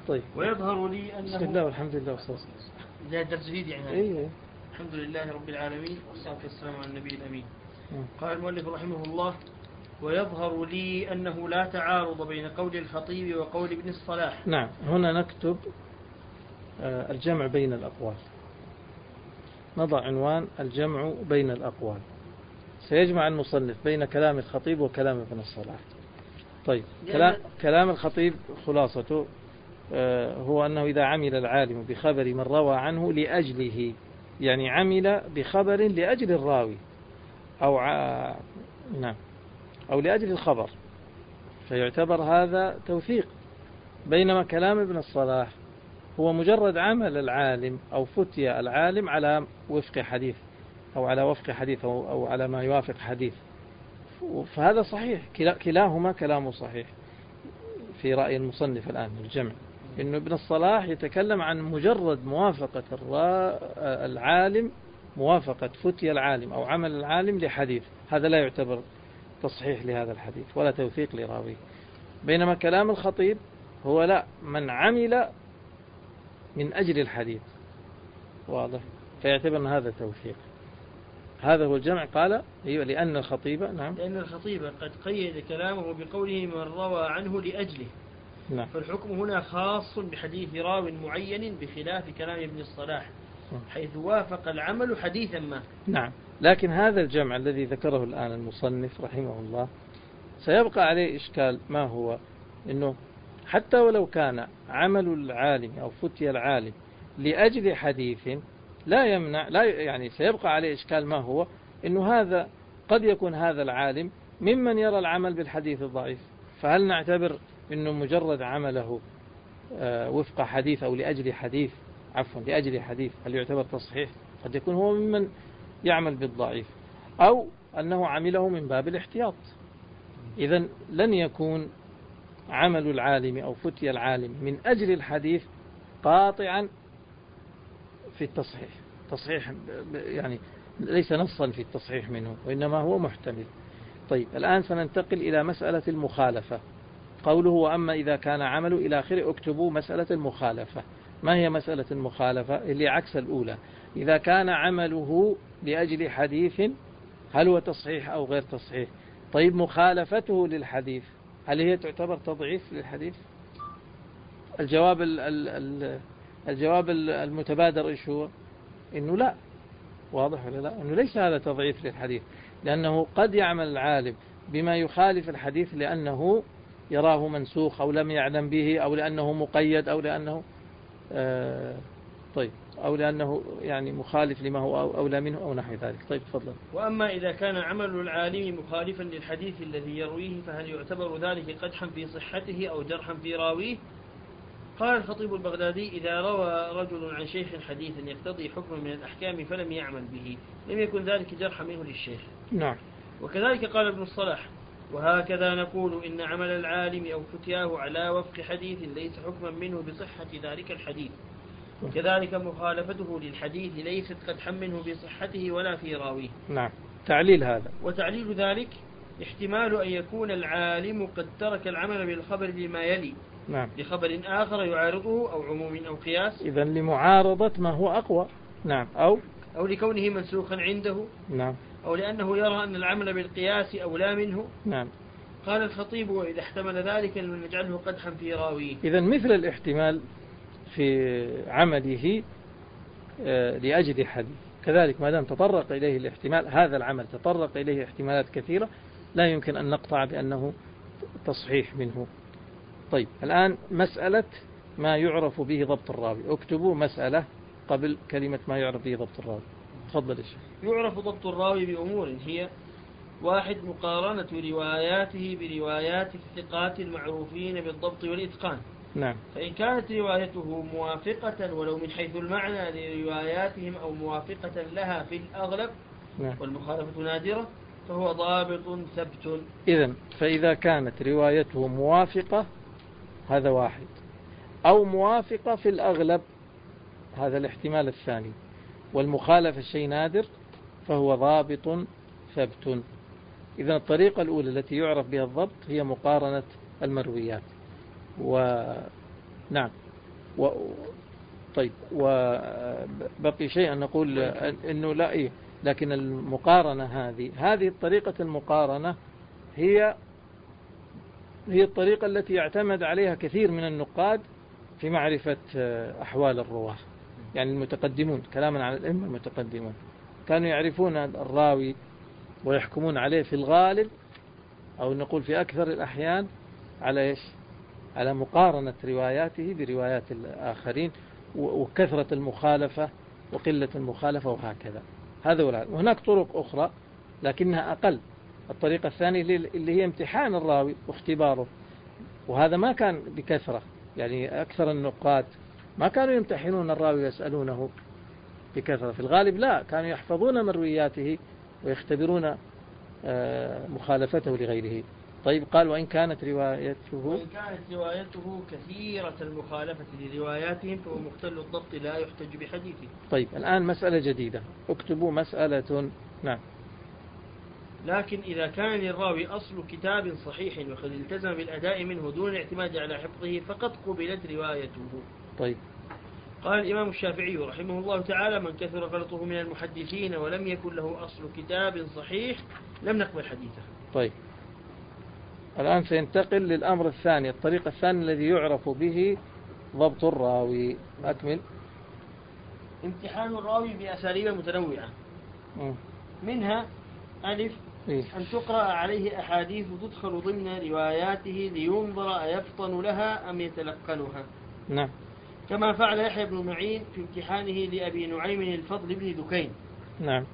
طيب. ويظهر لي أنه بسم الله والحمد لله والصلاة ده درس جديد يعني. إيه. الحمد لله رب العالمين والصلاة والسلام على النبي الأمين. قال المؤلف رحمه الله: ويظهر لي أنه لا تعارض بين قول الخطيب وقول ابن الصلاح. نعم، هنا نكتب الجمع بين الأقوال، نضع عنوان الجمع بين الأقوال. سيجمع المصنف بين كلام الخطيب وكلام ابن الصلاح. طيب، كلام الخطيب خلاصته هو أنه إذا عمل العالم بخبر من روى عنه لأجله، يعني عمل بخبر لأجل الراوي نعم، أو لأجل الخبر، فيعتبر هذا توثيق. بينما كلام ابن الصلاح هو مجرد عمل العالم أو فتي العالم على وفق حديث أو على وفق حديث أو على ما يوافق حديث، فهذا صحيح، كلاهما كلامه صحيح في رأي المصنف الآن الجمع. إنه ابن الصلاح يتكلم عن مجرد موافقة العالم، موافقة فتي العالم أو عمل العالم لحديث، هذا لا يعتبر تصحيح لهذا الحديث ولا توثيق لراويه. بينما كلام الخطيب هو لا، من عمل من أجل الحديث، واضح، فيعتبر أن هذا توثيق. هذا هو الجمع. قال أيوة، لأن الخطيب، نعم، لأن الخطيب قد قيد كلامه بقوله من روى عنه لأجله. نعم. فالحكم هنا خاص بحديث راو معين بخلاف كلام ابن الصلاح حيث وافق العمل حديثا ما. نعم، لكن هذا الجمع الذي ذكره الآن المصنف رحمه الله سيبقى عليه إشكال. ما هو؟ إنه حتى ولو كان عمل العالم أو فتي العالم لأجل حديث لا يمنع، لا يعني سيبقى عليه إشكال. ما هو؟ إنه هذا قد يكون هذا العالم ممن يرى العمل بالحديث الضعيف، فهل نعتبر إنه مجرد عمله وفق حديث أو لأجل حديث، عفوا لأجل حديث، هل يعتبر تصحيح؟ قد يكون هو ممن يعمل بالضعيف، أو أنه عمله من باب الاحتياط. إذن لن يكون عمل العالم أو فتي العالم من أجل الحديث قاطعا في التصحيح، تصحيح يعني ليس نصا في التصحيح منه، وإنما هو محتمل. طيب، الآن سننتقل إلى مسألة المخالفة. قوله وأما إذا كان عمل إلى آخره، اكتبوا مسألة المخالفة. ما هي مسألة المخالفة؟ اللي عكس الأولى. إذا كان عمله لأجل حديث، هل هو تصحيح أو غير تصحيح؟ طيب، مخالفته للحديث هل هي تعتبر تضعيف للحديث؟ الجواب المتبادر إيش هو؟ إنه لا. واضح ولا لا؟ إنه ليس هذا تضعيف للحديث، لأنه قد يعمل العالم بما يخالف الحديث لأنه يراه منسوخ أو لم يعلم به، أو لأنه مقيد، أو لأنه طيب، أو لأنه يعني مخالف لما هو أولى منه أو نحو ذلك. طيب، تفضل. وأما إذا كان عمل العالم مخالفا للحديث الذي يرويه، فهل يعتبر ذلك قدحا في صحته أو جرحا في راويه؟ قال الخطيب البغدادي: إذا روى رجل عن شيخ حديثا يقتضي حكم من الأحكام فلم يعمل به، لم يكن ذلك جرحا منه للشيخ. نعم. وكذلك قال ابن الصلاح: وهكذا نقول إن عمل العالم أو فتياه على وفق حديث ليس حكما منه بصحة ذلك الحديث، وكذلك مخالفته للحديث ليست قدحا منه بصحته ولا في راويه. نعم. تعليل هذا، وتعليل ذلك احتمال أن يكون العالم قد ترك العمل بالخبر لما يلي، نعم، لخبر آخر يعارضه أو عموم أو قياس، إذن لمعارضة ما هو أقوى. نعم. أو لكونه منسوخا عنده. نعم. أو لأنه يرى أن العمل بالقياس أولى منه. نعم. قال الخطيب: وإذا احتمل ذلك نجعله قدحا في راويه. إذن مثل الاحتمال في عمله لأجل حديث، كذلك ما دام تطرق إليه الاحتمال، هذا العمل تطرق إليه احتمالات كثيرة، لا يمكن أن نقطع بأنه تصحيح منه. طيب، الآن مسألة ما يعرف به ضبط الراوي. اكتبوا مسألة قبل كلمة ما يعرف به ضبط الراوي. تفضل الشيخ. يعرف ضبط الراوي بأمور هي: 1. مقارنة رواياته بروايات الثقات المعروفين بالضبط والإتقان. نعم. فإن كانت روايته موافقة ولو من حيث المعنى لرواياتهم أو موافقة لها في الأغلب، نعم، والمخالفة نادرة، فهو ضابط ثبت. إذن فإذا كانت روايته موافقة، هذا 1، أو موافقة في الأغلب، هذا الاحتمال الثاني، والمخالفة شيء نادر، فهو ضابط ثبت. إذن الطريقة الأولى التي يعرف بها الضبط هي مقارنة المرويات. نعم، و طيب وبقي شيء أن نقول إنه لا إيه، لكن المقارنة هذه الطريقة المقارنة هي الطريقة التي يعتمد عليها كثير من النقاد في معرفة أحوال الرواة. يعني المتقدمون، كلاما عن الأئمة المتقدمون، كانوا يعرفون الراوي ويحكمون عليه في الغالب، أو نقول في أكثر الأحيان، على إيش؟ على مقارنة رواياته بروايات الآخرين وكثرة المخالفة وقلة المخالفة وهكذا. هذا هو العالم. وهناك طرق أخرى لكنها أقل. الطريقة الثانية اللي هي امتحان الراوي واختباره، وهذا ما كان بكثرة. يعني أكثر النقاد ما كانوا يمتحنون الراوي ويسألونه بكثرة، في الغالب لا، كانوا يحفظون مروياته ويختبرون مخالفته لغيره. طيب قال وإن كانت روايته كثيرة المخالفة لرواياتهم فهو مختل الضبط لا يحتج بحديثه. طيب الآن مسألة جديدة، اكتبوا مسألة. نعم. لكن إذا كان للراوي أصل كتاب صحيح وقد التزم بالأداء منه دون الاعتماد على حفظه فقد قبلت روايته. طيب. قال الإمام الشافعي رحمه الله تعالى: من كثر غلطه من المحدثين ولم يكن له أصل كتاب صحيح لم نقبل حديثه. طيب الآن سينتقل للأمر الثاني، الطريق الثاني الذي يعرف به ضبط الراوي. أكمل. امتحان الراوي بأساليب متنوعة. منها ألف أن تقرأ عليه أحاديث تدخل ضمن رواياته لينظر أيفطن لها أم يتلقنها. نعم. كما فعل يحيى بن معين في امتحانه لأبي نعيم الفضل بن دكين. نعم.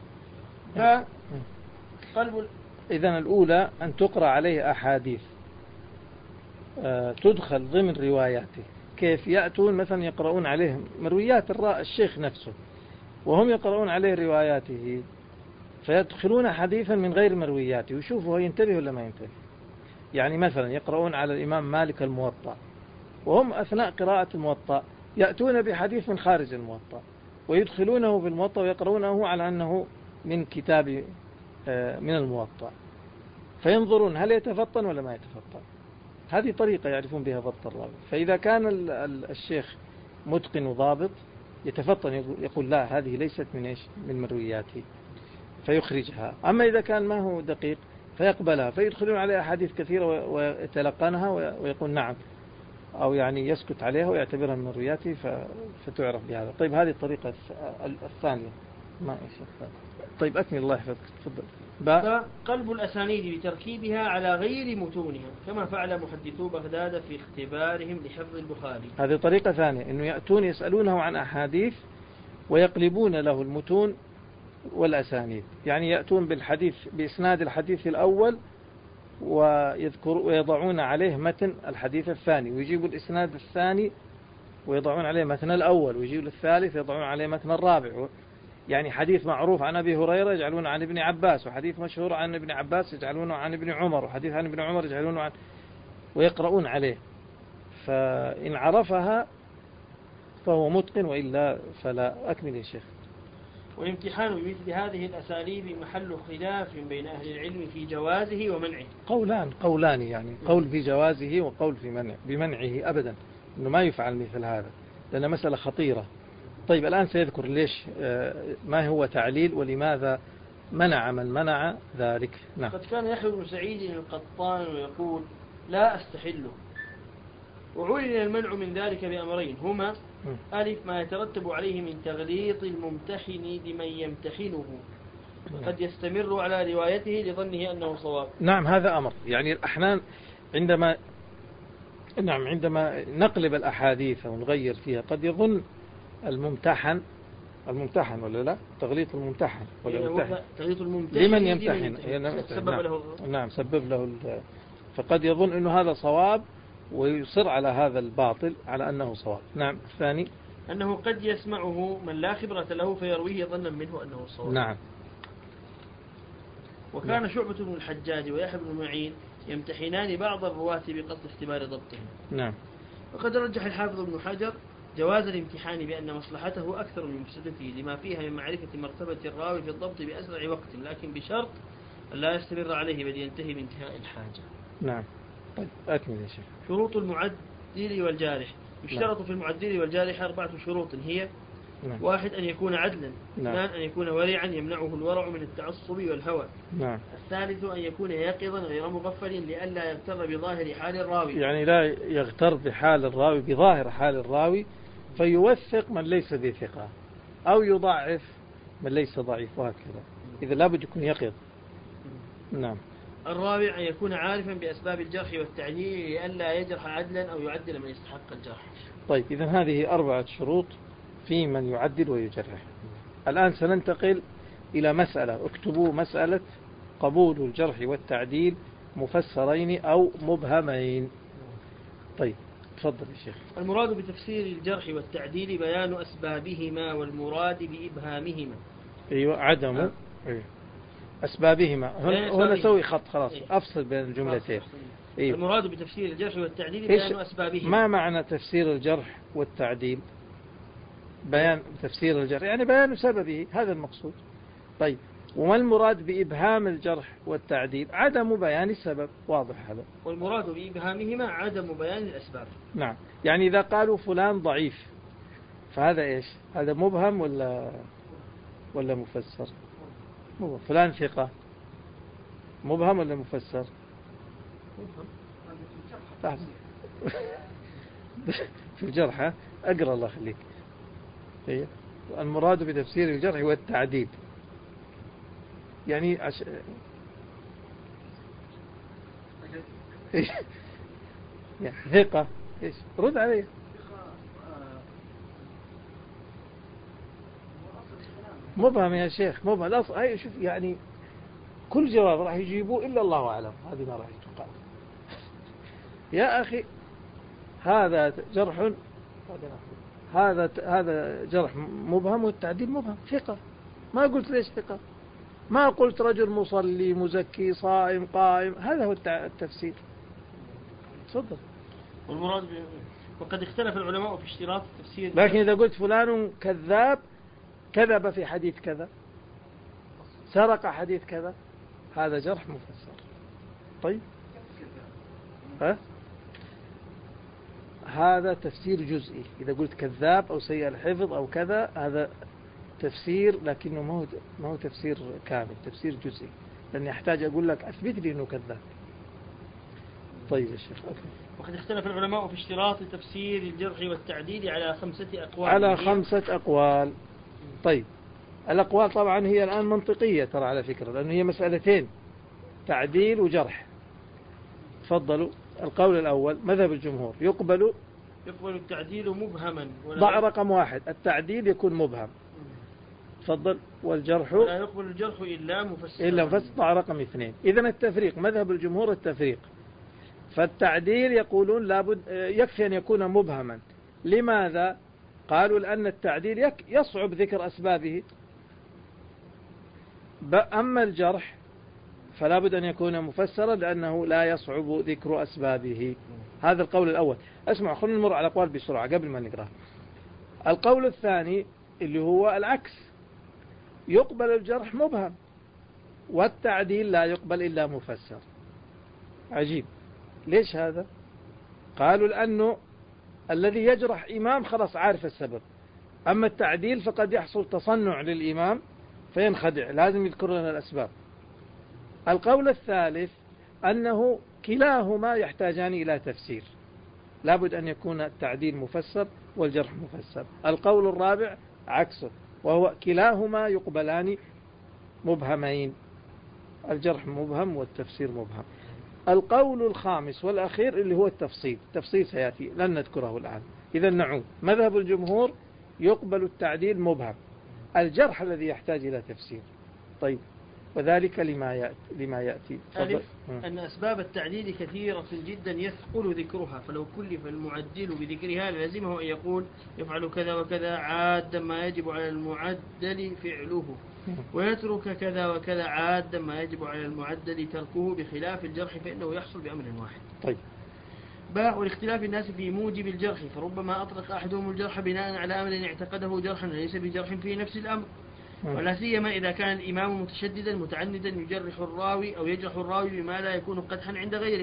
إذن الأولى أن تقرأ عليه أحاديث تدخل ضمن رواياته. كيف؟ يأتون مثلا يقرؤون عليه مرويات الشيخ نفسه وهم يقرؤون عليه رواياته، فيدخلون حديثا من غير مروياته ويشوفوا ينتبه ولا ما ينتبه. يعني مثلا يقرؤون على الإمام مالك الموطأ، وهم أثناء قراءة الموطأ يأتون بحديث من خارج الموطأ ويدخلونه في الموطأ ويقرؤونه على أنه من كتاب من الموطأ، فينظرون هل يتفطن ولا ما يتفطن. هذه طريقة يعرفون بها ضبط الراوي. فإذا كان الشيخ متقن وضابط يتفطن، يقول لا هذه ليست من مروياته، فيخرجها. أما إذا كان ما هو دقيق فيقبلها، فيدخلون عليها أحاديث كثيرة ويتلقنها ويقول نعم، أو يعني يسكت عليها ويعتبرها من مروياته فتعرف بهذا. طيب هذه الطريقة الثانية. ما طيب أكمل الله يحفظك. تفضل. قلب الأسانيد بتركيبها على غير متونها كما فعل محدثو بغداد في اختبارهم لحفظ البخاري. هذه طريقة ثانية، إنه يأتون يسألونه عن أحاديث ويقلبون له المتون والأسانيد. يعني يأتون بالحديث بإسناد الحديث الأول ويضعون عليه متن الحديث الثاني، ويجيبوا الإسناد الثاني ويضعون عليه متن الأول، ويجيبوا الثالث يضعون عليه متن الرابع. يعني حديث معروف عن أبي هريرة يجعلونه عن ابن عباس، وحديث مشهور عن ابن عباس يجعلونه عن ابن عمر، وحديث عن ابن عمر يجعلونه عن، ويقرؤون عليه. فإن عرفها فهو متقن، وإلا فلا. أكمل يا شيخ. والامتحان بمثل هذه الأساليب محل خلاف بين أهل العلم في جوازه ومنعه. قولان يعني، قول في جوازه وقول في بمنعه أبدا، إنه ما يفعل مثل هذا، لأن مسألة خطيرة. طيب الآن سيذكر ليش ما هو تعليل ولماذا منع من منع ذلك. نعم. قد كان يحيى بن سعيد القطان يقول لا أستحله، وعلل المنع من ذلك بأمرين هما: ألف ما يترتب عليه من تغليط الممتحن لمن يمتحنه، قد يستمر على روايته لظنه أنه صواب. نعم هذا أمر. يعني الأحنان عندما نقلب الأحاديث ونغير فيها قد يظن الممتحن ولا لا، تغليط الممتحن ولا تغليط الممتحن لمن يمتحن. نعم سبب له فقد يظن أنه هذا صواب ويصر على هذا الباطل على أنه صواب. نعم. الثاني أنه قد يسمعه من لا خبرة له فيرويه ظنا منه أنه صواب. نعم. وكان شعبة بن الحجاج ويحيى بن معين يمتحنان بعض الرواة بقصد اختبار ضبطهم. نعم. وقد رجح الحافظ ابن حجر جواز الامتحان بأن مصلحته أكثر من مفسدته لما فيها من معرفة مرتبة الراوي في الضبط بأسرع وقت، لكن بشرط أن لا يستمر عليه بل ينتهي بانتهاء الحاجة. نعم. طيب أكمل يا شيخ. شروط المعدل والجارح. يشترط في المعدل والجارح 4 شروط هي: 1 أن يكون عدلا. 2 أن يكون ورعا يمنعه الورع من التعصب والهوى. 3 أن يكون يقظا غير مغفل لئلا يغتر بظاهر حال الراوي، يعني لا يغتر بحال الراوي بظاهر حال الراوي فيوثق من ليس بثقة أو يضعف من ليس ضعيف، وهكذا. إذا لابد يكون يقظ. نعم. 4 أن يكون عارفا بأسباب الجرح والتعديل لئلا يجرح عدلا أو يعدل من يستحق الجرح. طيب، إذا هذه 4 شروط في من يعدل ويجرح. الآن سننتقل إلى مسألة، اكتبوا مسألة قبول الجرح والتعديل مفسرين أو مبهمين. طيب تفضل يا شيخ. المراد بتفسير الجرح والتعديل بيان أسبابهما، والمراد بإبهامهما أيوة عدم أيوة. أسبابهما. هنا سوي خط خلاص. أفصل بين الجملتين. أيوة. المراد بتفسير الجرح والتعديل بيان أسبابهما. ما معنى تفسير الجرح والتعديل؟ بيان تفسير الجرح يعني بيان سببه، هذا المقصود. طيب، وما المراد بإبهام الجرح والتعديل؟ عدم بيان السبب، واضح هذا. والمراد بإبهامهما عدم بيان الأسباب. نعم، يعني إذا قالوا فلان ضعيف فهذا إيش؟ هذا مبهم ولا مفسر؟ مبهم. فلان ثقة مبهم ولا مفسر؟ مبهم. في الجرح أقرأ الله يخليك. المراد بتفسير الجرح والتعديل يعني يعني ثقة إيش؟ رد عليه. مبهم يا شيخ، مبهم. الأصل هاي شوف، يعني كل جواب راح يجيبوه إلا الله أعلم، هذه ما راح تقال. يا أخي هذا جرح، هذا جرح مبهم والتعديل مبهم. ثقة، ما قلت ليش ثقة، ما قلت رجل مصلي مزكي صائم قائم، هذا هو التفسير. تفضل. والمراد وقد اختلف العلماء في اشتراط التفسير. لكن إذا قلت فلان كذاب، كذب في حديث كذا، سرق حديث كذا، هذا جرح مفسر. طيب، هذا تفسير جزئي. إذا قلت كذاب أو سيء الحفظ أو كذا، هذا تفسير، لكنه ما هو تفسير كامل، تفسير جزئي، لأن يحتاج أقول لك أثبت لي أنه كذاب. طيب يا شيخ. وقد اختلف العلماء في اشتراط تفسير الجرح والتعديل على 5 أقوال. على 5 أقوال. طيب، الأقوال طبعا هي الآن منطقية ترى على فكرة، لأن هي مسألتين، تعديل وجرح. تفضلوا. القول الأول مذهب الجمهور، يقبل التعديل مبهما. ضع رقم 1، التعديل يكون مبهم. تفضل. والجرح لا يقبل الجرح إلا مفسر. ضع رقم 2. إذن التفريق، مذهب الجمهور التفريق. فالتعديل يقولون لابد يكفي أن يكون مبهما. لماذا؟ قالوا لأن التعديل يصعب ذكر أسبابه. أما الجرح فلا بد أن يكون مفسرا لأنه لا يصعب ذكر أسبابه. هذا القول الأول. اسمع، خلونا نمر على الأقوال بسرعة قبل ما نقرأ. القول الثاني اللي هو العكس، يقبل الجرح مبهم والتعديل لا يقبل إلا مفسر. عجيب، ليش هذا؟ قالوا لأنه الذي يجرح إمام خلاص عارف السبب، أما التعديل فقد يحصل تصنع للإمام فينخدع، لازم يذكر لنا الأسباب. القول الثالث أنه كلاهما يحتاجان إلى تفسير، لابد أن يكون التعديل مفسر والجرح مفسر. القول الرابع عكسه، وهو كلاهما يقبلان مبهمين، الجرح مبهم والتفسير مبهم. القول الخامس والأخير اللي هو التفصيل سيأتي، لن نذكره الآن. إذا نعود، مذهب الجمهور يقبل التعديل مبهم، الجرح الذي يحتاج إلى تفسير. طيب، وذلك لما يأتي. ألف، أن أسباب التعديل كثيرة جدا يثقل ذكرها، فلو كلف المعدل بذكرها لازمه أن يقول يفعل كذا وكذا عادا ما يجب على المعدل فعله، ويترك كذا وكذا عادا ما يجب على المعدل تركه، بخلاف الجرح فإنه يحصل بأمر واحد. طيب. باء والاختلاف الناس في موجب الجرح، فربما أطلق أحدهم الجرح بناء على أمر اعتقده جرحا ليس بجرح في نفس الأمر، ولا سيما إذا كان الإمام متشددا متعندا يجرح الراوي أو يجرح الراوي بما لا يكون قدحا عند غيره،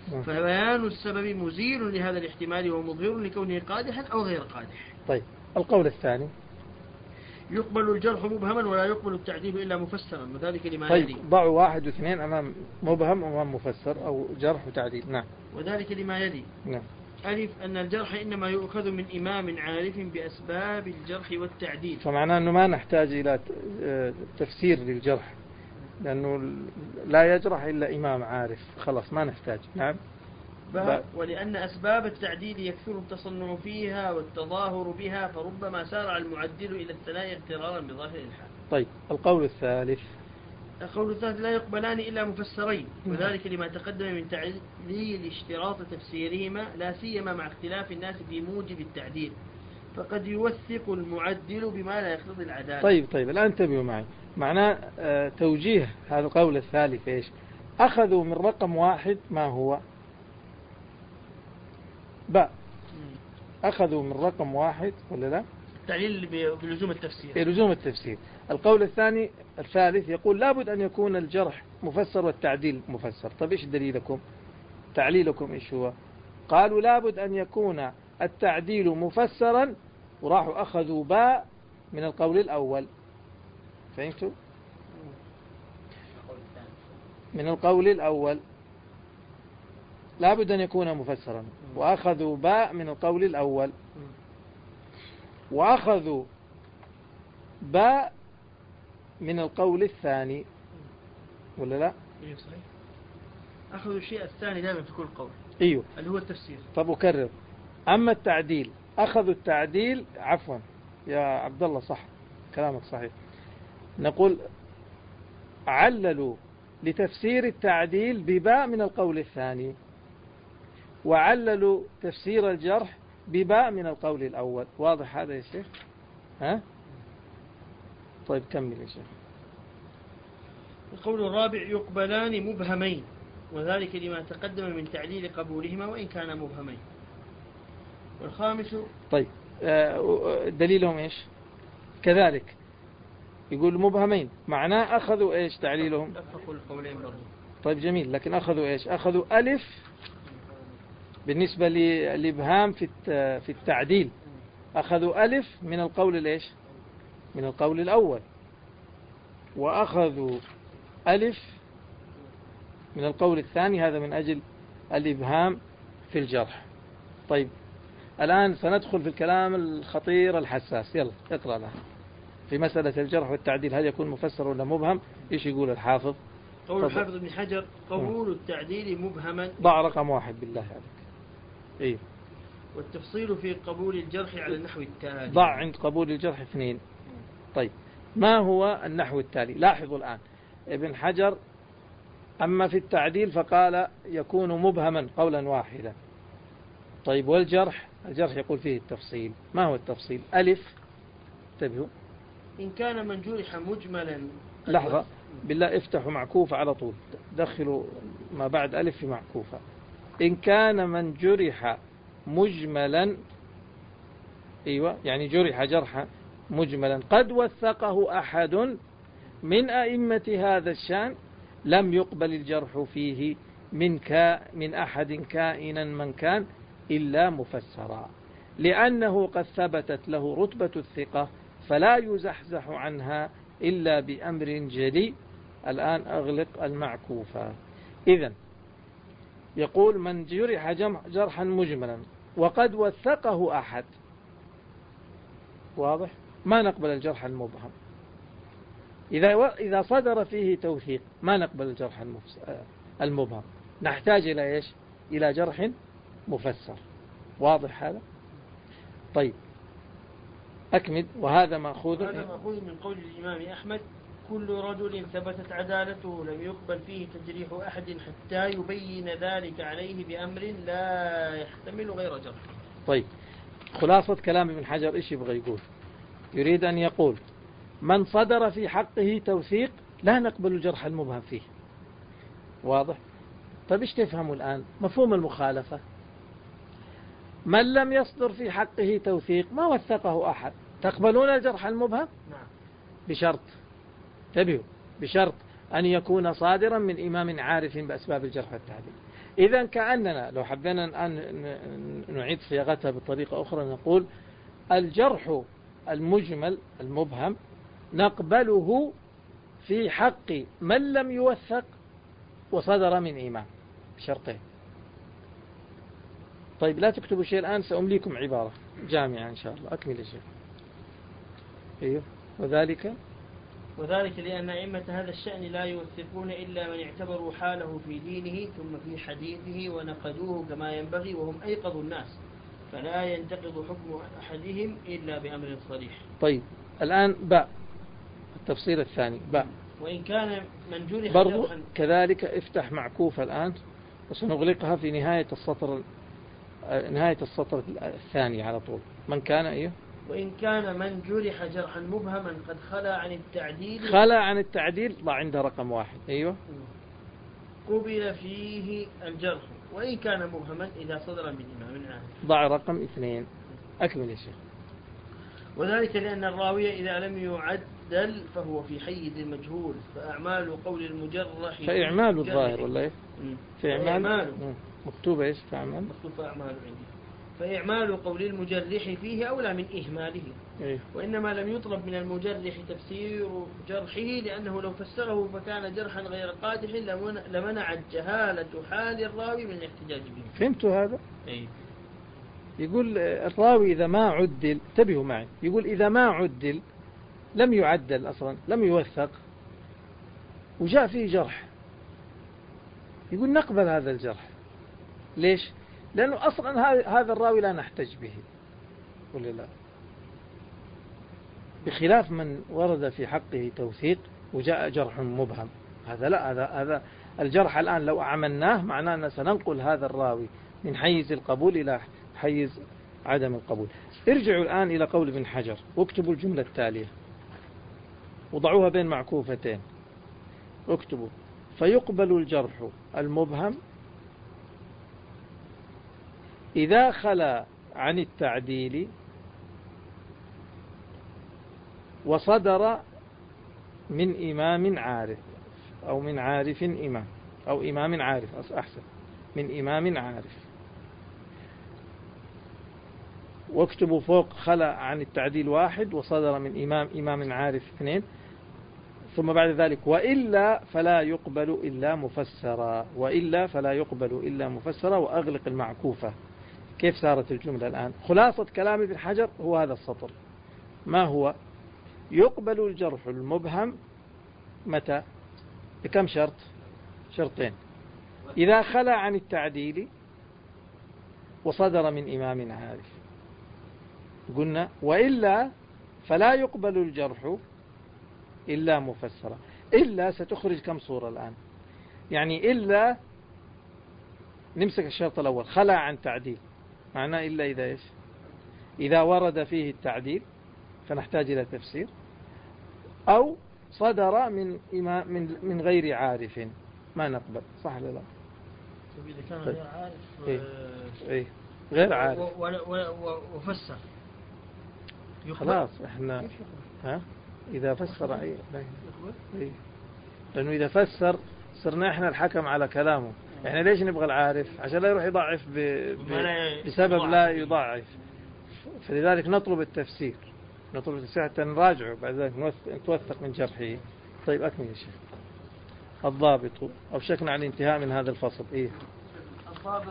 فبيان السبب مزيل لهذا الاحتمال ومظهر لكونه قادحا أو غير قادح. طيب القول الثاني يقبل الجرح مبهما ولا يقبل التعديل إلا مفسرا، وذلك لما طيب يلي. ضعوا 1 و2 أمام مبهم وأمام مفسر أو جرح وتعديل. نعم. وذلك لما يلي. نعم. ألف أن الجرح إنما يؤخذ من إمام عارف بأسباب الجرح والتعديل. فمعناه أنه ما نحتاج إلى تفسير للجرح، لأنه لا يجرح إلا إمام عارف، خلاص ما نحتاج. نعم. ولأن أسباب التعديل يكثر التصنع فيها والتظاهر بها، فربما سارع المعدل إلى الثناء اغترارا بظاهر الحال. طيب القول الثالث. القول الثالث لا يقبلان إلا مفسرين، وذلك لما تقدم من تعليل اشتراط تفسيرهما، لا سيما مع اختلاف الناس في موجب التعديل، فقد يوثق المعدل بما لا يقتضي العدالة. طيب الآن انتبهوا معي. معناه توجيه هذا القول الثالث إيش؟ أخذوا من رقم 1 ما هو باء، أخذوا من رقم 1 ولا لا؟ تعليل بلزوم التفسير. بلزوم التفسير. القول الثالث يقول لابد أن يكون الجرح مفسر والتعديل مفسر. طيب إيش دليلكم؟ تعليلكم إيش هو؟ قالوا لابد أن يكون التعديل مفسرا، وراحوا أخذوا باء من القول الأول. فهمتوا؟ من القول الأول لابد أن يكون مفسرا، وأخذوا باء من القول الأول، وأخذوا باء من القول الثاني ولا لا؟ ايوه صحيح. أخذوا الشيء الثاني دائما في كل قول. ايوه اللي هو التفسير. طب أكرر. أما التعديل أخذوا التعديل، عفوا يا عبد الله صح كلامك صحيح، نقول عللوا لتفسير التعديل بباء من القول الثاني، وعللوا تفسير الجرح بباء من القول الأول. واضح هذا يا شيخ؟ ها؟ طيب كمل يا شيخ. القول الرابع يقبلان مبهمين، وذلك لما تقدم من تعليل قبولهما وإن كان مبهمين. والخامس طيب دليلهم إيش؟ كذلك يقول مبهمين، معناه أخذوا إيش تعليلهم؟ اتفقوا القولين برضو. طيب جميل، لكن أخذوا إيش؟ أخذوا ألف بالنسبة للإبهام في التعديل، أخذوا ألف من القول الإيش؟ من القول الأول، وأخذوا ألف من القول الثاني، هذا من أجل الإبهام في الجرح. طيب الآن سندخل في الكلام الخطير الحساس. يلا اقرأ لها في مسألة الجرح والتعديل، هل يكون مفسر ولا مبهم؟ إيش يقول الحافظ؟ قول الحافظ ابن حجر قبول التعديل مبهما. ضع رقم 1 بالله عليك. إيه. والتفصيل في قبول الجرح على النحو التالي. ضع عند قبول الجرح 2. طيب ما هو النحو التالي؟ لاحظوا الآن ابن حجر أما في التعديل فقال يكون مبهما قولا واحدا. طيب والجرح؟ الجرح يقول فيه التفصيل. ما هو التفصيل؟ ألف، انتبهوا، إن كان من جرح مجملا. لحظة بالله، افتحوا معكوفة على طول، دخلوا ما بعد ألف في معكوفة. إن كان من جرح مجملا، أيوة يعني جرح جرحا مجملا قد وثقه أحد من أئمة هذا الشان، لم يقبل الجرح فيه من أحد كائنا من كان إلا مفسرا، لأنه قد ثبتت له رتبة الثقة، فلا يزحزح عنها إلا بأمر جلي. الآن أغلق المعكوفة. إذن يقول من جرح جرحا مجملا وقد وثقه أحد، واضح؟ ما نقبل الجرح المبهم. إذا صدر فيه توثيق ما نقبل الجرح المبهم، نحتاج إلى إيش؟ إلى جرح مفسر. واضح هذا؟ طيب أكمل. وهذا مأخوذ من قول الإمام أحمد كل رجل ثبتت عدالته لم يقبل فيه تجريح أحد حتى يبين ذلك عليه بأمر لا يحتمل غير جرح. طيب خلاصة كلام ابن حجر إيش يبغى يقول؟ يريد أن يقول من صدر في حقه توثيق لا نقبل الجرح المبهم فيه. واضح؟ طيب إيش تفهموا الآن؟ مفهوم المخالفة. من لم يصدر في حقه توثيق ما وثقه أحد، تقبلون الجرح المبهم؟ نعم. بشرط، انتبهوا، بشرط أن يكون صادرا من إمام عارف بأسباب الجرح والتعديل. إذا كأننا لو حبينا الآن نعيد صياغتها بطريقة أخرى نقول الجرح المجمل المبهم نقبله في حق من لم يوثق وصدر من إمام بشرطين. طيب لا تكتبوا شيء الآن، سأمليكم عبارة جامعة إن شاء الله. أكمل الشيء. أيوه. وذلك لأن أئمة هذا الشأن لا يوثقون إلا من اعتبروا حاله في دينه ثم في حديثه ونقدوه كما ينبغي وهم أيقظ الناس، فلا ينتقض حكم أحدهم إلا بأمر صريح. طيب الآن باء التفصيل الثاني باء. وإن كان من جرح برضو كذلك افتح معكوفة الآن وسنغلقها في نهاية السطر الثاني على طول. من كان إيه؟ وإن كان من جرح جرحا مبهما قد خلا عن التعديل ضع عنده رقم 1. أيوه. قبل فيه الجرح وإن كان مبهما إذا صدر من إمام عادل ضع رقم 2. أكمل يا شيخ. وذلك لأن الراوي إذا لم يعدل فهو في حيز المجهول، فأعمال قول المجرح فإعمال الظاهر ولا إيه؟ فإعمال مكتوبة إيش فأعمال؟ مكتوب فأعمال عندي. فإعمال قول المجرح فيه أولى من إهماله. إيه؟ وإنما لم يطلب من المجرح تفسير جرحه، لأنه لو فسره فكان جرحا غير قادح لمنعت جهالة حال الراوي من الاحتجاج به. فهمتوا هذا؟ أي. يقول الراوي إذا ما عدل، انتبهوا معي، يقول إذا ما عدل لم يعدل أصلا، لم يوثق وجاء فيه جرح، يقول نقبل هذا الجرح. ليش؟ لأنه أصلا هذا الراوي لا نحتج به ولا لا، بخلاف من ورد في حقه توثيق وجاء جرح مبهم. هذا لا، هذا الجرح الآن لو عملناه معناه أن سننقل هذا الراوي من حيز القبول إلى حيز عدم القبول. ارجعوا الآن إلى قول ابن حجر واكتبوا الجملة التالية وضعوها بين معكوفتين. اكتبوا: فيقبل الجرح المبهم إذا خلا عن التعديل وصدر من إمام عارف أو من عارف إمام أو إمام عارف أحسن من إمام عارف. واكتبوا فوق خلا عن التعديل 1 وصدر من إمام عارف 2. ثم بعد ذلك وإلا فلا يقبل إلا مفسرا، وإلا فلا يقبل إلا مفسرا، وأغلق المعكوفة. كيف صارت الجملة الآن؟ خلاصة كلام ابن حجر هو هذا السطر. ما هو؟ يقبل الجرح المبهم متى؟ بكم شرط؟ شرطين: إذا خلا عن التعديل وصدر من إمام عارف. قلنا وإلا فلا يقبل الجرح إلا مفسرا. إلا ستخرج كم صورة الآن؟ يعني إلا نمسك الشرط الأول خلا عن تعديل، معناه إلا إذا إيش؟ إذا ورد فيه التعديل فنحتاج إلى تفسير، أو صدر من غير عارف ما نقبل. صح ولا لا؟ إذا كان غير عارف إيه؟ غير عارف وفسر خلاص احنا إذا فسر أي لأنه إذا فسر صرنا احنا الحكم على كلامه. احنا ليش نبغى العارف؟ عشان لا يروح يضعف بسبب لا يضعف. فلذلك نطلب التفسير حتى نراجعه بعد ذلك نتوثق من جرحه. طيب أكمل يا شيخ. الضابط أو شكنا على الانتهاء من هذا الفصل. إيه الضابط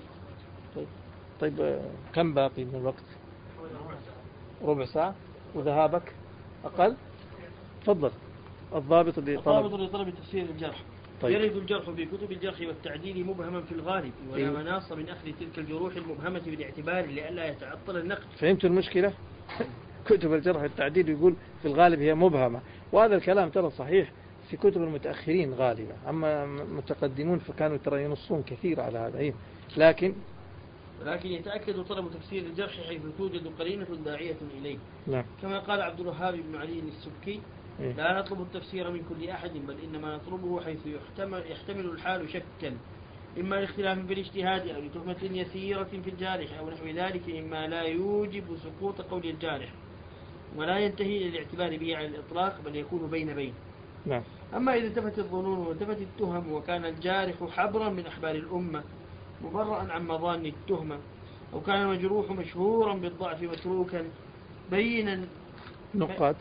طيب كم باقي من الوقت؟ ربع ساعة. وذهابك أقل. تفضل. الضابط لطلب تفسير الجرح. طيب. يرد الجرح في كتب الجرح والتعديل مبهما في الغالب، ولا مناص من أخذ تلك الجروح المبهمة بالاعتبار لئلا يتعطل النقد. فهمت المشكلة؟ كتب الجرح والتعديل يقول في الغالب هي مبهمة، وهذا الكلام ترى صحيح في كتب المتأخرين غالبا، أما المتقدمون فكانوا ترى ينصون كثير على هذا. لكن يتأكد طلب تفسير الجرح حيث توجد قرينة داعية إليه. نعم. كما قال عبد الوهاب بن علي السبكي: لا نطلب التفسير من كل أحد، بل إنما نطلبه حيث يحتمل الحال شكا، إما لاختلاف في الاجتهاد أو لتهمة يسيرة في الجارح أو نحو ذلك، مما لا يوجب سقوط قول الجارح ولا ينتهي إلى الاعتبار به على الإطلاق، بل يكون بين. نعم. أما إذا انتفت الظنون وانتفت التهم وكان الجارح حبرا من أحبار الأمة مبرأ عن مظان التهمة، أو كان المجروح مشهورا بالضعف متروكا بين النقاد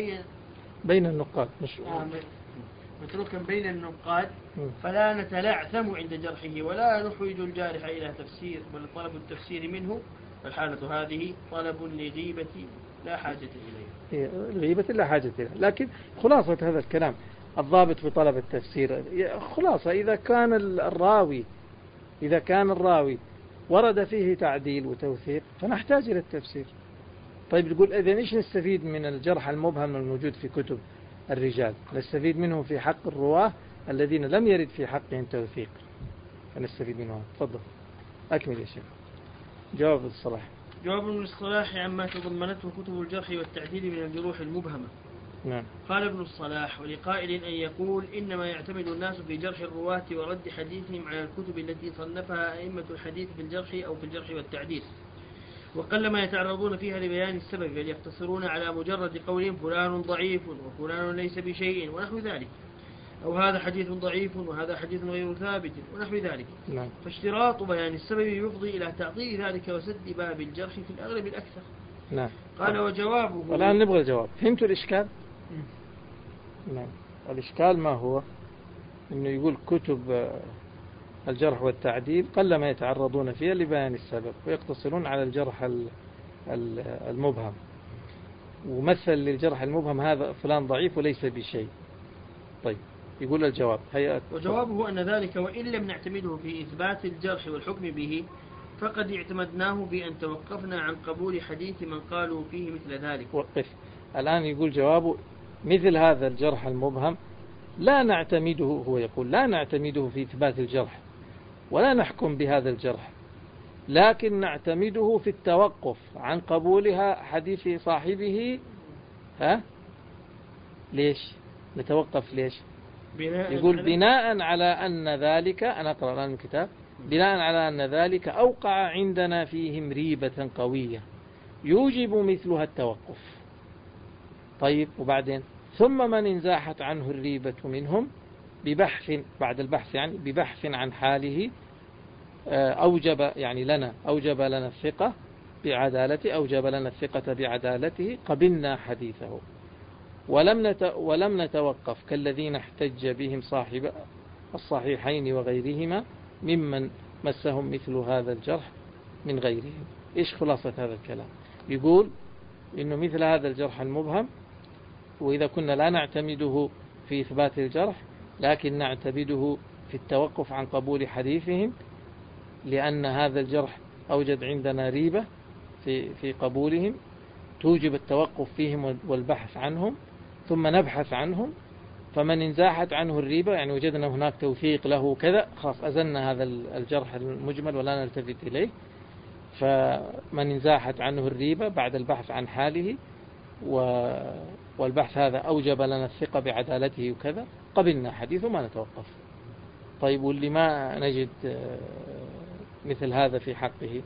متروكا بين النقاد، فلا نتلعثم عند جرحه ولا نحوج الجارح إلى تفسير بل طلب التفسير منه. فالحالة هذه طلب لغيبة لا حاجة إليه. غيبة لا حاجة إليه. لكن خلاصة هذا الكلام الضابط في طلب التفسير خلاصة إذا كان الراوي ورد فيه تعديل وتوثيق فنحتاج إلى التفسير. طيب يقول إذن إيش نستفيد من الجرح المبهم الموجود في كتب الرجال؟ نستفيد منه في حق الرواة الذين لم يرد في حقهم توثيق، فنستفيد منه. تفضل أكمل يا شيخ. جواب الصلاح. جواب الصلاح عما تضمنته كتب الجرح والتعديل من الجروح المبهمة. نعم. قال ابن الصلاح: ولقائل أن يقول إنما يعتمد الناس في جرح الرواة ورد حديثهم على الكتب التي صنفها أئمة الحديث في الجرح أو في الجرح والتعديل، وقلما يتعرضون فيها لبيان السبب، بل يقتصرون على مجرد قولهم فلان ضعيف وفلان ليس بشيء ونحو ذلك، أو هذا حديث ضعيف وهذا حديث غير ثابت ونحو ذلك. نعم. فاشتراط بيان السبب يفضي إلى تعطيل ذلك وسد باب الجرح في الأغلب الأكثر. نعم. قال وجوابه. الآن نبغى الجواب. فهمتوا الإشكال؟ نعم. الإشكال ما هو؟ إنه يقول كتب الجرح والتعديل قلما يتعرضون فيها لبيان السبب ويقتصرون على الجرح المبهم، ومثل للجرح المبهم هذا فلان ضعيف وليس بشيء. طيب يقول الجواب وجوابه أن ذلك وإن لم نعتمده في إثبات الجرح والحكم به فقد اعتمدناه بأن توقفنا عن قبول حديث من قالوا فيه مثل ذلك. وقف. الآن يقول جوابه مثل هذا الجرح المبهم لا نعتمده، هو يقول لا نعتمده في إثبات الجرح ولا نحكم بهذا الجرح، لكن نعتمده في التوقف عن قبولها حديث صاحبه. ليش نتوقف؟ ليش؟ يقول بناء على أن ذلك، أنا أقرأ الآن الكتاب، بناء على أن ذلك أوقع عندنا فيهم ريبة قوية يوجب مثلها التوقف. طيب وبعدين ثم من انزاحت عنه الريبة منهم ببحث، بعد البحث يعني ببحث عن حاله، أوجب لنا الثقة بعدالته، أوجب لنا الثقة بعدالته، قبلنا حديثه ولم نتوقف كالذين احتج بهم صاحب الصحيحين وغيرهما ممن مسهم مثل هذا الجرح من غيرهم. إيش خلاصة هذا الكلام؟ يقول إنه مثل هذا الجرح المبهم، وإذا كنا لا نعتمده في إثبات الجرح لكن نعتمده في التوقف عن قبول حديثهم، لأن هذا الجرح أوجد عندنا ريبة في قبولهم توجب التوقف فيهم والبحث عنهم، ثم نبحث عنهم، فمن انزاحت عنه الريبة يعني وجدنا هناك توثيق له كذا، خلاص أزلنا هذا الجرح المجمل ولا نلتفت إليه. فمن انزاحت عنه الريبة بعد البحث عن حاله والبحث هذا أوجب لنا الثقة بعدالته وكذا، قبلنا حديثه ما نتوقف. طيب واللي ما نجد مثل هذا في حقه،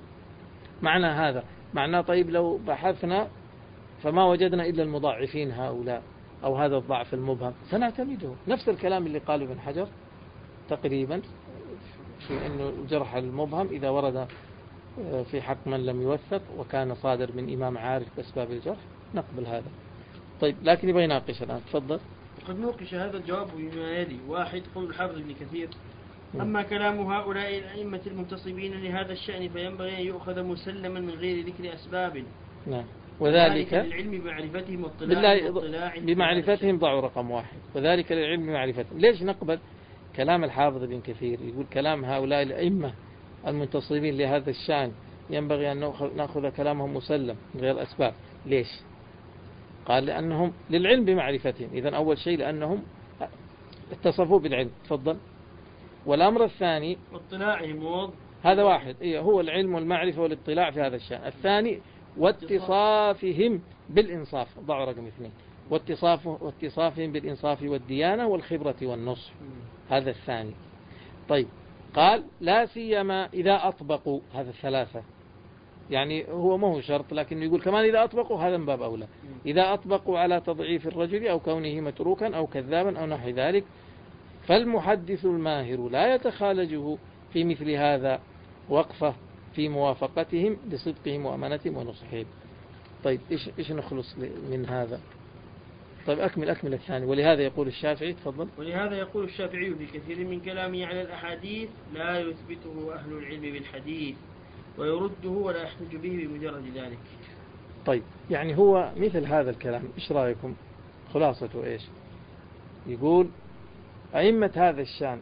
معنى طيب لو بحثنا فما وجدنا إلا المضاعفين هؤلاء أو هذا الضعف المبهم سنعتمده. نفس الكلام اللي قاله ابن حجر تقريبا في أنه الجرح المبهم إذا ورد في حق من لم يوثق وكان صادر من إمام عارف بأسباب الجرح نقبل هذا. طيب لكن يبغى يناقش الآن. تفضل. وقد نوقش هذا الجواب بما يلي: واحد، قول الحافظ ابن كثير: أما كلام هؤلاء الأئمة المنتصبين لهذا الشأن فينبغي أن يؤخذ مسلما من غير ذكر أسباب. نعم. وذلك للعلم بمعرفتهم بمعرفتهم ضعوا رقم واحد، وذلك للعلم بمعرفتهم. ليش نقبل كلام الحافظ ابن كثير؟ يقول كلام هؤلاء الأئمة المنتصبين لهذا الشأن ينبغي أن نأخذ كلامهم مسلم من غير أسباب. ليش؟ قال لأنهم للعلم بمعرفتهم. إذن أول شيء لأنهم اتصفوا بالعلم. تفضل. والأمر الثاني واطلاعهم، هذا واحد هو العلم والمعرفة والاطلاع في هذا الشأن. الثاني واتصافهم بالإنصاف، ضعوا رقم 2، واتصافهم بالإنصاف والديانة والخبرة والنصح، هذا الثاني. طيب قال لا سيما إذا أطبقوا، هذا الثلاثة، يعني هو ما هو شرط، لكن يقول كمان إذا أطبقوا هذا من باب أولى، إذا أطبقوا على تضعيف الرجل أو كونه متروكا أو كذابا أو نحو ذلك، فالمحدث الماهر لا يتخالجه في مثل هذا وقفة في موافقتهم لصدقهم وأمانتهم ونصحهم. طيب إيش نخلص من هذا؟ طيب أكمل الثاني. ولهذا يقول الشافعي، تفضل. ولهذا يقول الشافعي في كثير من كلامه على الأحاديث لا يثبته أهل العلم بالحديث ويرده ولا يحتج به بمجرد ذلك. طيب يعني هو مثل هذا الكلام إيش رأيكم؟ خلاصته إيش؟ يقول أئمة هذا الشان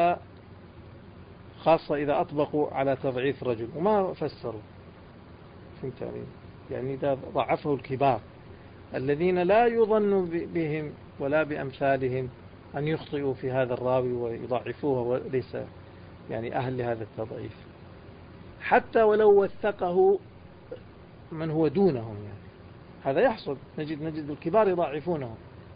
خاصة إذا أطبقوا على تضعيف رجل وما فسروا، فهمت علي؟ يعني إذا ضعفه الكبار الذين لا يظن بهم ولا بأمثالهم أن يخطئوا في هذا الراوي ويضعفوه وليس يعني أهل لهذا التضعيف، حتى ولو وثقه من هو دونهم، يعني هذا يحصل. نجد الكبار يضعفونه،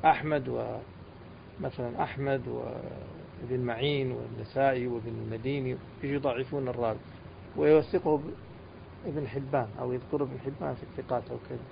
مثلا أحمد وابن معين والنسائي وابن المديني يضعفون الراوي ويوثقه ابن حبان أو يذكر ابن حبان في الثقات أو كذا.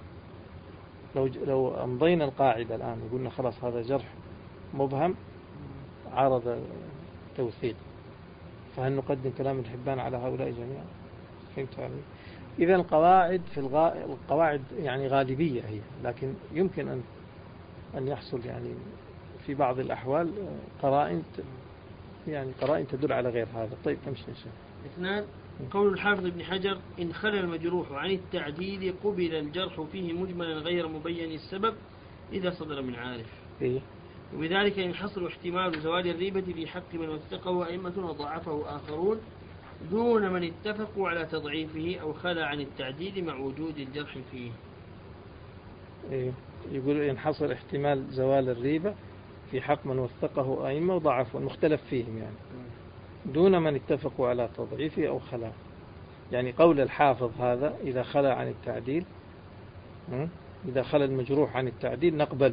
لو أمضينا القاعدة الآن وقلنا خلاص هذا جرح مبهم عارض توثيق، فهل نقدم كلام ابن حبان على هؤلاء جميعا؟ فهمت علي؟ إذا القواعد القواعد يعني غالبية هي، لكن يمكن أن يحصل يعني في بعض الأحوال قرائن تدل على غير هذا. طيب امشي يا شيخ. 2. قول الحافظ ابن حجر إن خلى المجروح عن التعديل قبل الجرح فيه مجملا غير مبين السبب إذا صدر من عارف. إيه؟ وبذلك ينحصر احتمال زوال الريبة في حق من وثقه أئمة وضعفه آخرون دون من اتفقوا على تضعيفه أو خلى عن التعديل مع وجود الجرح فيه. إيه؟ يقول ينحصر احتمال زوال الريبة في حق من وثقه أئمة وضعفه المختلف فيهم، يعني دون من اتفقوا على تضعيفه أو خلاه. يعني قول الحافظ هذا إذا خلى عن التعديل، إذا خلى المجروح عن التعديل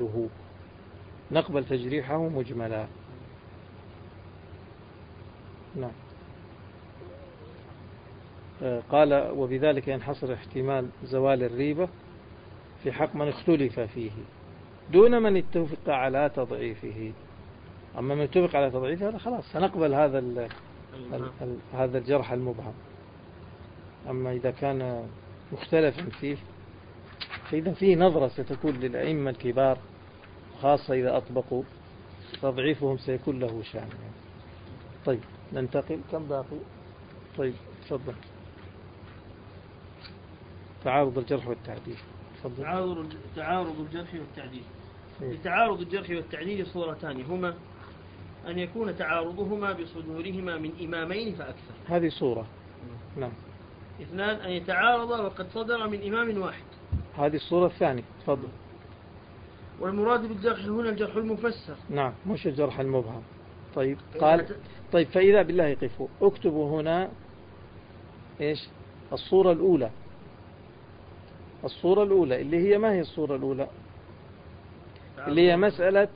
نقبل تجريحه مجملا. نعم. قال وبذلك ينحصر احتمال زوال الريبة في حق من اختلف فيه دون من اتفق على تضعيفه. أما من اتفق على تضعيفه هذا خلاص سنقبل هذا الجرح المبهم. أما إذا كان مختلفا فيه فإذا فيه نظرة ستكون للأئمة الكبار، خاصة إذا أطبقوا، تضعيفهم سيكون له شأن يعني. طيب ننتقل، كم باقي؟ طيب تفضل. تعارض الجرح والتعديل. تعارض الجرح والتعديل. لتعارض الجرح والتعديل صورتان، هما أن يكون تعارضهما بصدورهما من إمامين فأكثر. هذه صورة. نعم. 2. أن يتعارض وقد صدر من إمام واحد. هذه الصورة الثانية. تفضل. والمراد بالجرح هنا الجرح المفسر. نعم، مش الجرح المبهم. طيب قال طيب فإذا بالله يقفوا اكتبوا هنا إيش الصورة الأولى. الصورة الأولى اللي هي ما هي الصورة الأولى؟ اللي هي مسألة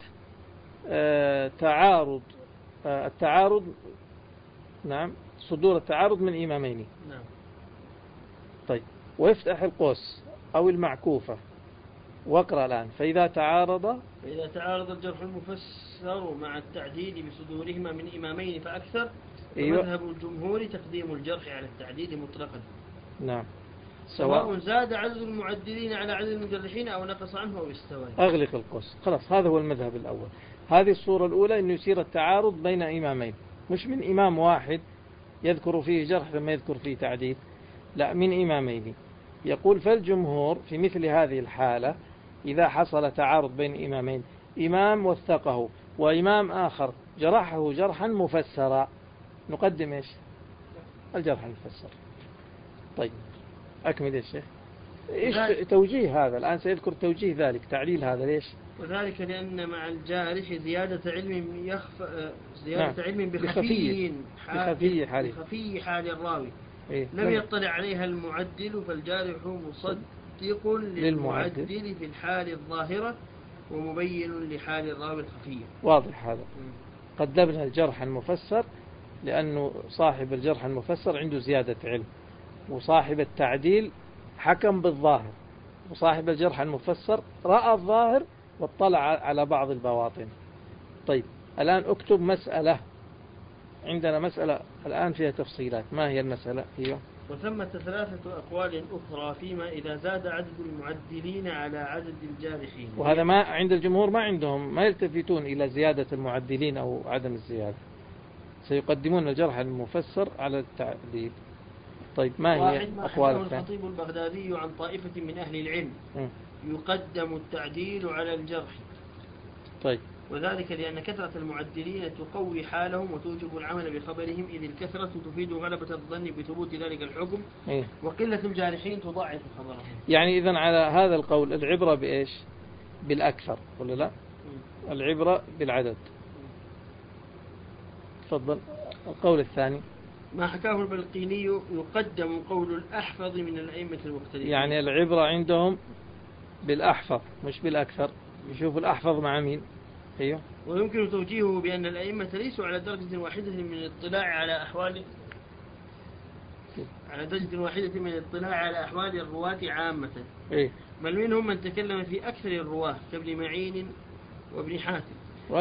التعارض. نعم، صدور التعارض من إمامين. نعم. طيب ويفتح القوس أو المعكوفة واقرأ الآن. فإذا تعارض الجرح المفسر مع التعديل بصدورهما من إمامين فأكثر. أيوة. ومذهب الجمهور تقديم الجرح على التعديل مطلقا. نعم. سواء زاد عدد المعدلين على عدد المجرحين أو نقص عنه أو استوى. أغلق القوس. خلاص هذا هو المذهب الأول. هذه الصورة الأولى أنه يصير التعارض بين إمامين، مش من إمام واحد يذكر فيه جرح ثم يذكر فيه تعديل، لا، من إمامين. يقول فالجمهور في مثل هذه الحالة إذا حصل تعارض بين إمامين، إمام وثقه وإمام آخر جرحه جرحا مفسرا، نقدم إيش؟ الجرح المفسر. طيب أكمل يا شيخ. إيش توجيه هذا الآن؟ سيذكر توجيه ذلك، تعليل هذا ليش؟ وذلك لأن مع الجارح زيادة علم بخفي حال الراوي لم يطلع عليها المعدل، فالجارح مصدق للمعدل في الحال الظاهرة ومبين لحال الراوي الخفية. واضح هذا. قدمنا الجرح المفسر لأنه صاحب الجرح المفسر عنده زيادة علم، وصاحب التعديل حكم بالظاهر، وصاحب الجرح المفسر رأى الظاهر واطلع على بعض البواطن. طيب الآن اكتب مسألة، عندنا مسألة الآن فيها تفصيلات. ما هي المسألة؟ أيوه. وثمة 3 أقوال أخرى فيما إذا زاد عدد المعدلين على عدد الجارحين. وهذا ما عند الجمهور، ما عندهم، ما يلتفتون إلى زيادة المعدلين أو عدم الزيادة، سيقدمون الجرح المفسر على التعديل. طيب ما هي أقوال الثانية؟ الخطيب البغدادي عن طائفة من أهل العلم يقدم التعديل على الجرح. طيب. وذلك لأن كثرة المعدلين تقوي حالهم وتوجب العمل بخبرهم، إذ الكثرة تفيد غلبة الظن بثبوت ذلك الحكم، وقلة الجارحين تضاعف خبرهم. يعني إذن على هذا القول العبرة بإيش؟ بالأكثر ولا لا؟ العبرة بالعدد. تفضل. القول الثاني ما حكاه البلقيني يقدم قول الأحفظ من الأئمة المختلفين. يعني العبرة عندهم بالأحفظ مش بالأكثر. يشوف الأحفظ مع مين؟ أيوه. ويمكن توجيهه بأن الأئمة ليسوا على درجة واحدة من الاطلاع على أحوال الرواة عامة. بل منهم من تكلم في أكثر الرواة كابن معين وابن حاتم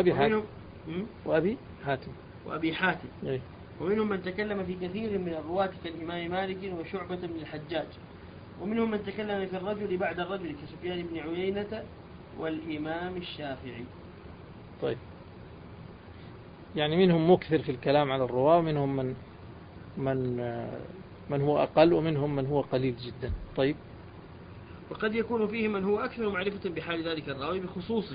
وأبي حاتم. ومنهم من تكلم في كثير من الرواة كالإمام مالك وشعبة بن الحجاج. ومنهم من تكلم في الرجل بعد الرجل كسفيان بن عيينة والإمام الشافعي. طيب، يعني منهم مكثر في الكلام على الرواة، ومنهم من هو أقل، ومنهم من هو قليل جدا. طيب. وقد يكون فيه من هو أكثر معرفة بحال ذلك الراوي بخصوصه.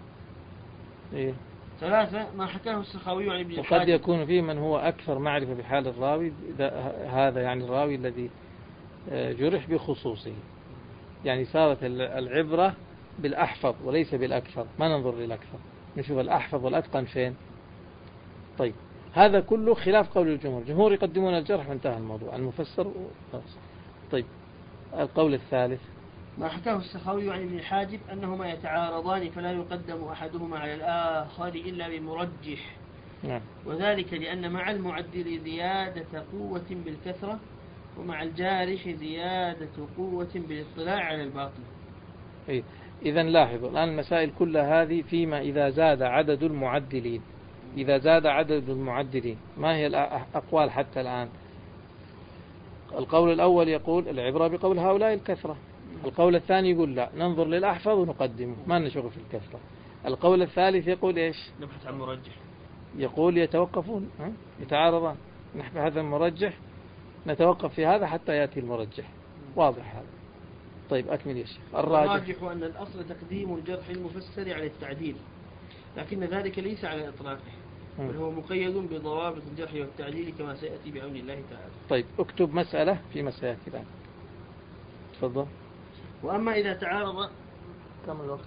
3 ما حكاه السخاوي عن ابن الحاجب. وقد يكون فيه من هو أكثر معرفة بحال الراوي، هذا يعني الراوي الذي جرح بخصوصه. يعني صارت العبرة بالأحفظ وليس بالأكثر، ما ننظر للأكثر، نشوف الأحفظ والأتقن فين. طيب، هذا كله خلاف قول الجمهور. الجمهور يقدمون الجرح وانتهى الموضوع، المفسر وخلاص. طيب، القول الثالث ما حكاه السخاوي عن ابن الحاجب أنهما يتعارضان فلا يقدم أحدهما على الآخر إلا بمرجح. وذلك لأن مع المعدل زيادة قوة بالكثرة، ومع الجارح زيادة قوة بالاطلاع على الباطن. إذن لاحظوا الآن المسائل كلها هذه فيما إذا زاد عدد المعدلين. إذا زاد عدد المعدلين، ما هي الأقوال حتى الآن؟ القول الأول يقول العبرة بقول هؤلاء الكثرة. القول الثاني يقول لا، ننظر للأحفظ ونقدمه، ما نشغل في الكثرة. القول الثالث يقول إيش؟ نبحث عن مرجح. يقول يتوقفون، يتعارضان، نحن هذا المرجح، نتوقف في هذا حتى يأتي المرجح. واضح هذا. طيب، أكمل يا شيخ. الراجح أن الأصل تقديم الجرح المفسر على التعديل، لكن ذلك ليس على إطلاقه، بل هو مقيد بضوابط الجرح والتعديل كما سيأتي بعون الله تعالى. طيب، اكتب مسألة فيما سيأتي الآن. تفضل. وأما إذا تعارض، كم الوقت؟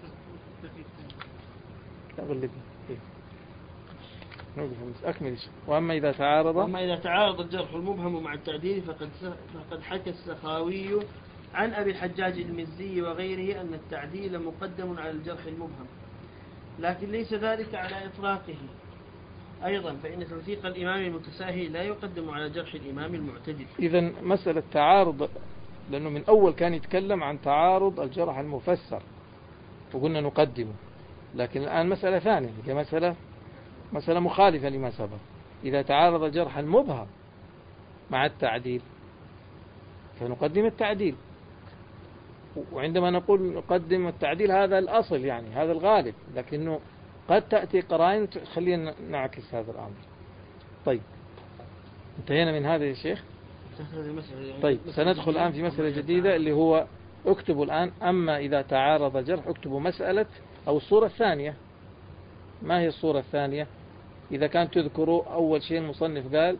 أكمل. وأما إذا تعارض الجرح المبهم مع التعديل فقد حكى السخاوي عن أبي الحجاج المزي وغيره أن التعديل مقدم على الجرح المبهم، لكن ليس ذلك على إطلاقه. أيضا فإن توثيق الإمام المتساهل لا يقدم على جرح الإمام المعتدل. إذن مسألة تعارض، لأنه من أول كان يتكلم عن تعارض الجرح المفسر وقلنا نقدمه، لكن الآن مسألة ثانية، هي مسألة مخالفة لما سبق. إذا تعارض الجرح المبهم مع التعديل فنقدم التعديل، وعندما نقول نقدم التعديل هذا الأصل، يعني هذا الغالب، لكنه قد تأتي قرائن خلينا نعكس هذا الأمر. طيب، انتهينا من هذا يا شيخ. طيب، سندخل الآن في مسألة جديدة اللي هو اكتبوا الآن أما إذا تعارض جرح، اكتبوا مسألة أو الصورة الثانية. ما هي الصورة الثانية؟ إذا كان تذكروا أول شيء المصنف قال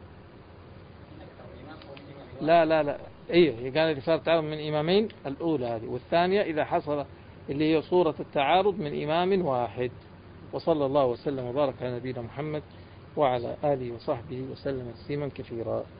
لا قال إذا صار تعارض من إمامين، الأولى هذه، والثانية إذا حصل اللي هي صورة التعارض من إمام واحد. وصلى الله وسلم وبارك على نبينا محمد وعلى آله وصحبه وسلم تسليما كثيرا.